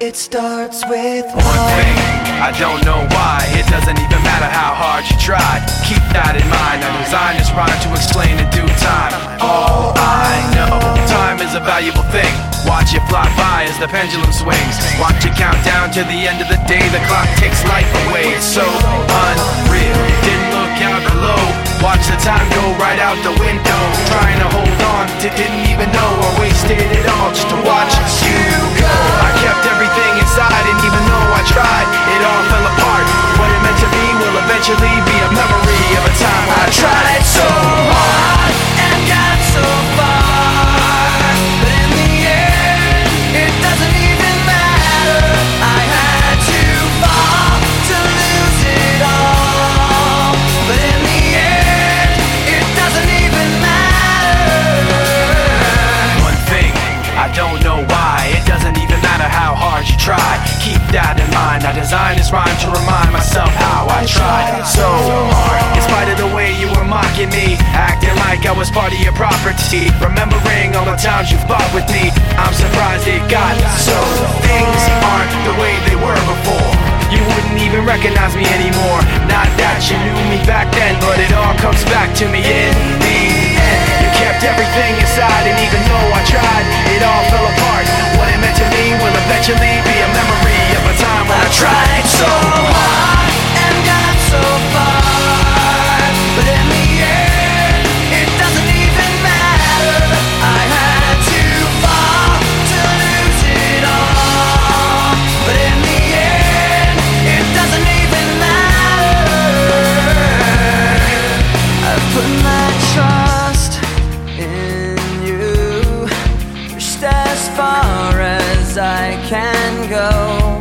It starts with one thing, I don't know why. It doesn't even matter how hard you try. Keep that in mind. I designed this rhyme to explain in due time. All I know, time is a valuable thing. Watch it fly by as the pendulum swings. Watch it count down to the end of the day. The clock takes life away. It's so unreal. Didn't look out below. Watch the time go right out the window. Trying to hold on to didn't even know I wasted it all just to watch you go. I kept everything inside, and even though I tried, it all fell apart. What it meant to be will eventually be a memory of a time when I tried so hard and got so far, but in the end, it doesn't even matter. I had to fall to lose it all, but in the end, it doesn't even matter. One thing, I don't know why. It doesn't even matter how hard you try. Keep that in mind. I designed this rhyme to remind myself how I tried so hard. In spite of the way you were mocking me, acting like I was part of your property, remembering all the times you fought with me, I'm surprised it got so. Things aren't the way they were before. You wouldn't even recognize me anymore. Not that you knew me back then, but it all comes back to me in the end. You kept everything inside, and even though I tried, it all fell apart. What it meant to me will eventually be a memory of a time when I tried so hard and got so far, but in the end, it doesn't even matter. I had to fall to lose it all, but in the end, it doesn't even matter. I've put my trust in you, pushed as far as I can go.